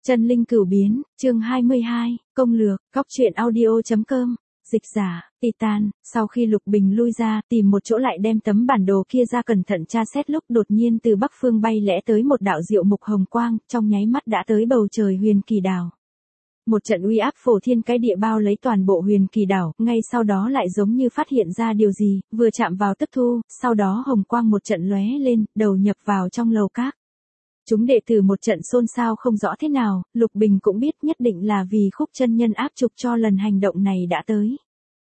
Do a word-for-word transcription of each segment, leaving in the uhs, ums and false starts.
Chân linh cửu biến, chương hai mươi hai, công lược, góc truyện audio.com, dịch giả, Titan, sau khi Lục Bình lui ra, tìm một chỗ lại đem tấm bản đồ kia ra cẩn thận tra xét lúc đột nhiên từ bắc phương bay lẽ tới một đạo diệu mục hồng quang, trong nháy mắt đã tới bầu trời huyền kỳ đảo. Một trận uy áp phổ thiên cái địa bao lấy toàn bộ huyền kỳ đảo, ngay sau đó lại giống như phát hiện ra điều gì, vừa chạm vào tức thu, sau đó hồng quang một trận lóe lên, đầu nhập vào trong lầu các. Chúng đệ tử một trận xôn xao không rõ thế nào, Lục Bình cũng biết nhất định là vì Khúc chân nhân áp trục cho lần hành động này đã tới.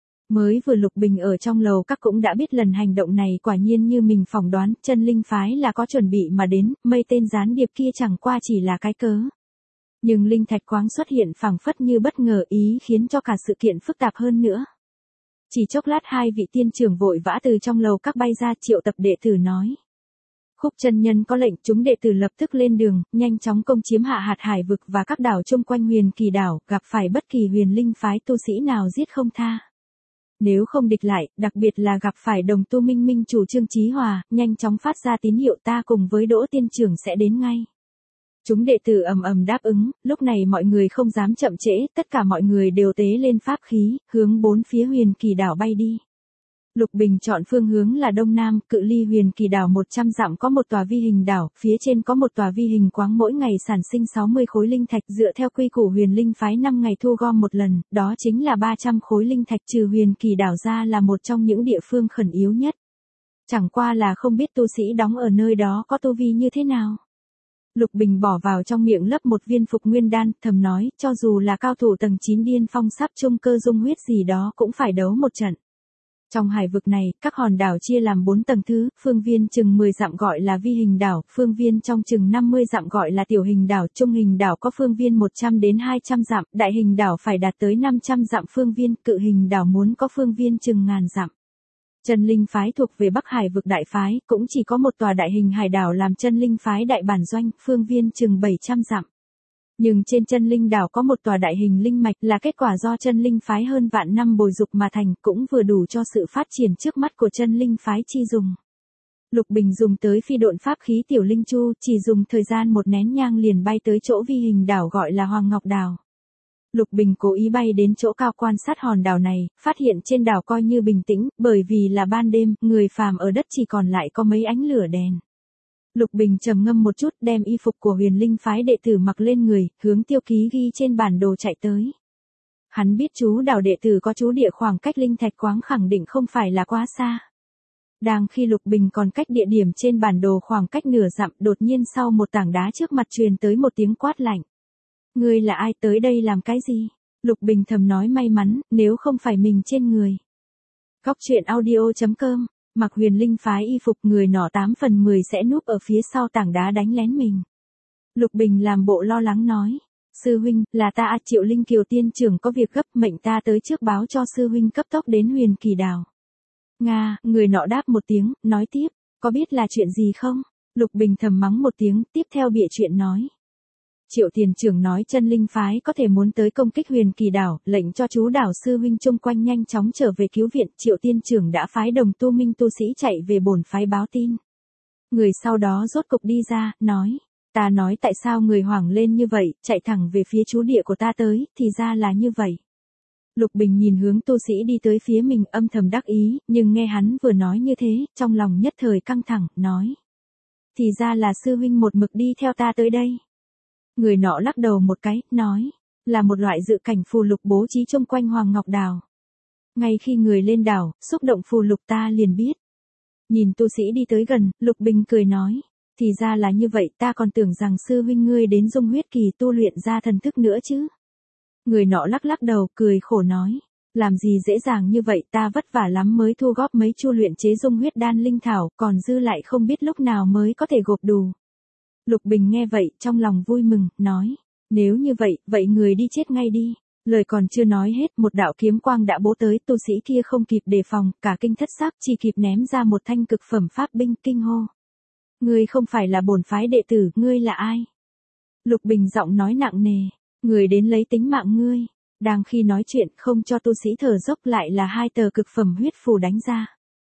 Mới vừa Lục Bình ở trong lầu các cũng đã biết lần hành động này quả nhiên như mình phỏng đoán, chân linh phái là có chuẩn bị mà đến, mây tên gián điệp kia chẳng qua chỉ là cái cớ. Nhưng linh thạch khoáng xuất hiện phảng phất như bất ngờ ý khiến cho cả sự kiện phức tạp hơn nữa. Chỉ chốc lát hai vị tiên trưởng vội vã từ trong lầu các bay ra, triệu tập đệ tử nói. Khúc chân nhân có lệnh, chúng đệ tử lập tức lên đường, nhanh chóng công chiếm hạ hạt hải vực và các đảo chung quanh huyền kỳ đảo, gặp phải bất kỳ huyền linh phái tu sĩ nào giết không tha. Nếu không địch lại, đặc biệt là gặp phải đồng tu minh minh chủ Trương Chí Hòa, nhanh chóng phát ra tín hiệu ta cùng với Đỗ tiên trưởng sẽ đến ngay. Chúng đệ tử ầm ầm đáp ứng, lúc này mọi người không dám chậm trễ, tất cả mọi người đều tế lên pháp khí, hướng bốn phía huyền kỳ đảo bay đi. Lục Bình chọn phương hướng là đông nam, cự ly huyền kỳ đảo một trăm dặm có một tòa vi hình đảo, phía trên có một tòa vi hình quáng mỗi ngày sản sinh sáu mươi khối linh thạch, dựa theo quy củ huyền linh phái năm ngày thu gom một lần, đó chính là ba trăm khối linh thạch, trừ huyền kỳ đảo ra là một trong những địa phương khẩn yếu nhất. Chẳng qua là không biết tu sĩ đóng ở nơi đó có tu vi như thế nào. Lục Bình bỏ vào trong miệng lấp một viên phục nguyên đan, thầm nói, cho dù là cao thủ tầng chín điên phong sắp trung cơ dung huyết gì đó cũng phải đấu một trận. Trong hải vực này, các hòn đảo chia làm bốn tầng thứ, phương viên chừng mười dặm gọi là vi hình đảo, phương viên trong chừng năm mươi dặm gọi là tiểu hình đảo, trung hình đảo có phương viên một trăm đến hai trăm dặm, đại hình đảo phải đạt tới năm trăm dặm phương viên, cự hình đảo muốn có phương viên chừng ngàn dặm. Chân linh phái thuộc về Bắc Hải vực đại phái, cũng chỉ có một tòa đại hình hải đảo làm chân linh phái đại bản doanh, phương viên chừng bảy trăm dặm. Nhưng trên chân linh đảo có một tòa đại hình linh mạch là kết quả do chân linh phái hơn vạn năm bồi dục mà thành, cũng vừa đủ cho sự phát triển trước mắt của chân linh phái chi dùng. Lục Bình dùng tới phi độn pháp khí tiểu linh chu, chỉ dùng thời gian một nén nhang liền bay tới chỗ vi hình đảo gọi là Hoàng Ngọc Đảo. Lục Bình cố ý bay đến chỗ cao quan sát hòn đảo này, phát hiện trên đảo coi như bình tĩnh, bởi vì là ban đêm, người phàm ở đất chỉ còn lại có mấy ánh lửa đèn. Lục Bình trầm ngâm một chút, đem y phục của huyền linh phái đệ tử mặc lên người, hướng tiêu ký ghi trên bản đồ chạy tới. Hắn biết chú đảo đệ tử có chú địa khoảng cách linh thạch khoáng khẳng định không phải là quá xa. Đang khi Lục Bình còn cách địa điểm trên bản đồ khoảng cách nửa dặm, đột nhiên sau một tảng đá trước mặt truyền tới một tiếng quát lạnh. Ngươi là ai, tới đây làm cái gì? Lục Bình thầm nói may mắn, nếu không phải mình trên người. Góc truyện audio.com, mặc huyền linh phái y phục, người nọ tám phần mười sẽ núp ở phía sau tảng đá đánh lén mình. Lục Bình làm bộ lo lắng nói. Sư huynh, là ta, Triệu Linh Kiều tiên trưởng có việc gấp, mệnh ta tới trước báo cho sư huynh cấp tốc đến huyền kỳ đảo. Nga, người nọ đáp một tiếng, nói tiếp, có biết là chuyện gì không? Lục Bình thầm mắng một tiếng, tiếp theo bịa chuyện nói. Triệu tiền trưởng nói chân linh phái có thể muốn tới công kích huyền kỳ đảo, lệnh cho chú đảo sư huynh chung quanh nhanh chóng trở về cứu viện. Triệu tiên trưởng đã phái đồng tu minh tu sĩ chạy về bổn phái báo tin. Người sau đó rốt cục đi ra, nói, ta nói tại sao người hoảng lên như vậy, chạy thẳng về phía chú địa của ta tới, thì ra là như vậy. Lục Bình nhìn hướng tu sĩ đi tới phía mình, âm thầm đắc ý, nhưng nghe hắn vừa nói như thế, trong lòng nhất thời căng thẳng, nói. Thì ra là sư huynh một mực đi theo ta tới đây. Người nọ lắc đầu một cái, nói, là một loại dự cảnh phù lục bố trí chung quanh Hoàng Ngọc Đảo. Ngay khi người lên đảo, xúc động phù lục ta liền biết. Nhìn tu sĩ đi tới gần, Lục Bình cười nói, thì ra là như vậy, ta còn tưởng rằng sư huynh ngươi đến dung huyết kỳ tu luyện ra thần thức nữa chứ. Người nọ lắc lắc đầu, cười khổ nói, làm gì dễ dàng như vậy, ta vất vả lắm mới thu góp mấy chu luyện chế dung huyết đan linh thảo, còn dư lại không biết lúc nào mới có thể gộp đủ. Lục Bình nghe vậy, trong lòng vui mừng, nói, nếu như vậy, vậy người đi chết ngay đi. Lời còn chưa nói hết, một đạo kiếm quang đã bố tới, tu sĩ kia không kịp đề phòng, cả kinh thất sắc, chỉ kịp ném ra một thanh cực phẩm pháp binh, kinh hô. Ngươi không phải là bổn phái đệ tử, ngươi là ai? Lục Bình giọng nói nặng nề, người đến lấy tính mạng ngươi. Đang khi nói chuyện, không cho tu sĩ thở dốc lại là hai tờ cực phẩm huyết phù đánh ra.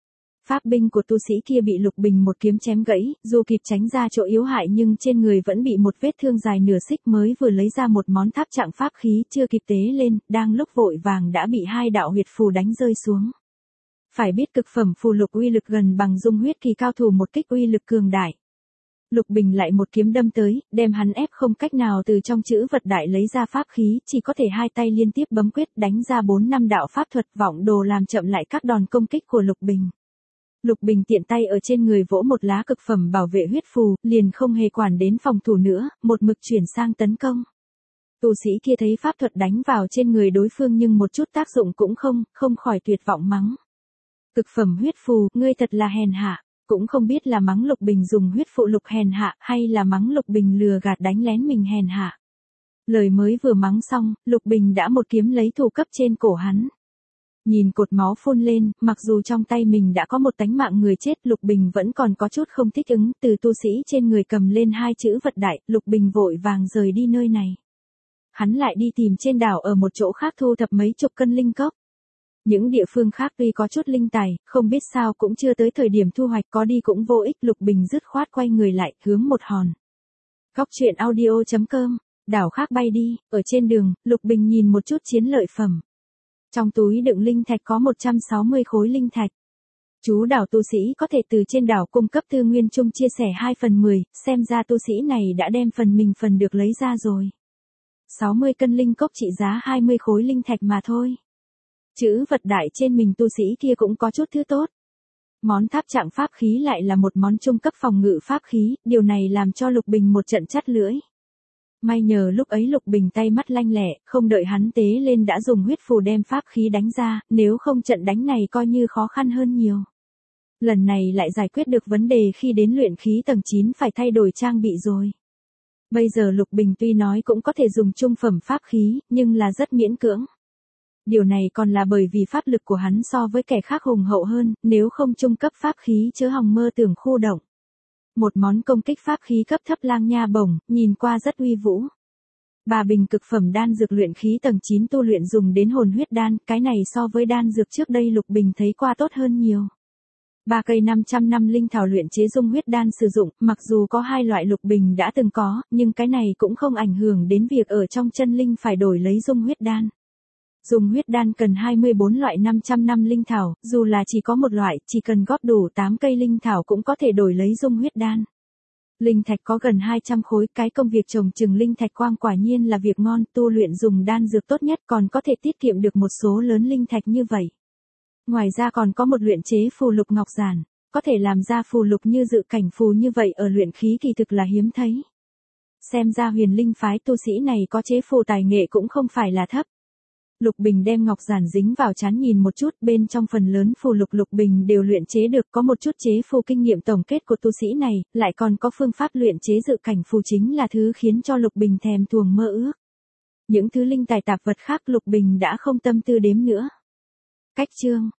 Pháp binh của tu sĩ kia bị Lục Bình một kiếm chém gãy, dù kịp tránh ra chỗ yếu hại nhưng trên người vẫn bị một vết thương dài nửa xích, mới vừa lấy ra một món tháp trạng pháp khí chưa kịp tế lên, đang lúc vội vàng đã bị hai đạo huyệt phù đánh rơi xuống. Phải biết cực phẩm phù lục uy lực gần bằng dung huyết kỳ cao thủ một kích uy lực cường đại. Lục Bình lại một kiếm đâm tới, đem hắn ép không cách nào từ trong chữ vật đại lấy ra pháp khí, chỉ có thể hai tay liên tiếp bấm quyết đánh ra bốn năm đạo pháp thuật vọng đồ làm chậm lại các đòn công kích của Lục Bình. Lục Bình tiện tay ở trên người vỗ một lá cực phẩm bảo vệ huyết phù, liền không hề quản đến phòng thủ nữa, một mực chuyển sang tấn công. Tu sĩ kia thấy pháp thuật đánh vào trên người đối phương nhưng một chút tác dụng cũng không, không khỏi tuyệt vọng mắng. Cực phẩm huyết phù, ngươi thật là hèn hạ. Cũng không biết là mắng Lục Bình dùng huyết phụ lục hèn hạ hay là mắng Lục Bình lừa gạt đánh lén mình hèn hạ. Lời mới vừa mắng xong, Lục Bình đã một kiếm lấy thủ cấp trên cổ hắn. Nhìn cột máu phun lên, mặc dù trong tay mình đã có một tánh mạng người chết, Lục Bình vẫn còn có chút không thích ứng, từ tu sĩ trên người cầm lên hai chữ vật đại, Lục Bình vội vàng rời đi nơi này. Hắn lại đi tìm trên đảo ở một chỗ khác thu thập mấy chục cân linh cốc. Những địa phương khác tuy có chút linh tài, không biết sao cũng chưa tới thời điểm thu hoạch, có đi cũng vô ích. Lục Bình dứt khoát quay người lại, hướng một hòn. Góc truyện audio chấm com, đảo khác bay đi, ở trên đường, Lục Bình nhìn một chút chiến lợi phẩm. Trong túi đựng linh thạch có một trăm sáu mươi khối linh thạch. Chú đảo tu sĩ có thể từ trên đảo cung cấp tư nguyên chung chia sẻ hai phần mười, xem ra tu sĩ này đã đem phần mình phần được lấy ra rồi. sáu mươi cân linh cốc trị giá hai mươi khối linh thạch mà thôi. Chữ vật đại trên mình tu sĩ kia cũng có chút thứ tốt. Món tháp trạng pháp khí lại là một món trung cấp phòng ngự pháp khí, điều này làm cho Lục Bình một trận chắt lưỡi. May nhờ lúc ấy Lục Bình tay mắt lanh lẹ, không đợi hắn tế lên đã dùng huyết phù đem pháp khí đánh ra, nếu không trận đánh này coi như khó khăn hơn nhiều. Lần này lại giải quyết được vấn đề khi đến luyện khí tầng chín phải thay đổi trang bị rồi. Bây giờ Lục Bình tuy nói cũng có thể dùng trung phẩm pháp khí, nhưng là rất miễn cưỡng. Điều này còn là bởi vì pháp lực của hắn so với kẻ khác hùng hậu hơn, nếu không trung cấp pháp khí chớ hòng mơ tưởng khu động. Một món công kích pháp khí cấp thấp lang nha bổng, nhìn qua rất uy vũ. Ba bình cực phẩm đan dược luyện khí tầng chín tu luyện dùng đến hồn huyết đan, cái này so với đan dược trước đây Lục Bình thấy qua tốt hơn nhiều. Ba cây năm trăm năm linh thảo luyện chế dung huyết đan sử dụng, mặc dù có hai loại Lục Bình đã từng có, nhưng cái này cũng không ảnh hưởng đến việc ở trong chân linh phải đổi lấy dung huyết đan. Dung huyết đan cần hai mươi bốn loại năm trăm năm linh thảo, dù là chỉ có một loại, chỉ cần góp đủ tám cây linh thảo cũng có thể đổi lấy dung huyết đan. Linh thạch có gần hai trăm khối, cái công việc trồng trừng linh thạch quang quả nhiên là việc ngon, tu luyện dùng đan dược tốt nhất còn có thể tiết kiệm được một số lớn linh thạch như vậy. Ngoài ra còn có một luyện chế phù lục ngọc giản, có thể làm ra phù lục như dự cảnh phù như vậy ở luyện khí kỳ thực là hiếm thấy. Xem ra huyền linh phái tu sĩ này có chế phù tài nghệ cũng không phải là thấp. Lục Bình đem ngọc giản dính vào trán nhìn một chút, bên trong phần lớn phù lục Lục Bình đều luyện chế được, có một chút chế phù kinh nghiệm tổng kết của tu sĩ này, lại còn có phương pháp luyện chế dự cảnh phù chính là thứ khiến cho Lục Bình thèm thuồng mơ ước. Những thứ linh tài tạp vật khác Lục Bình đã không tâm tư đếm nữa. Cách chương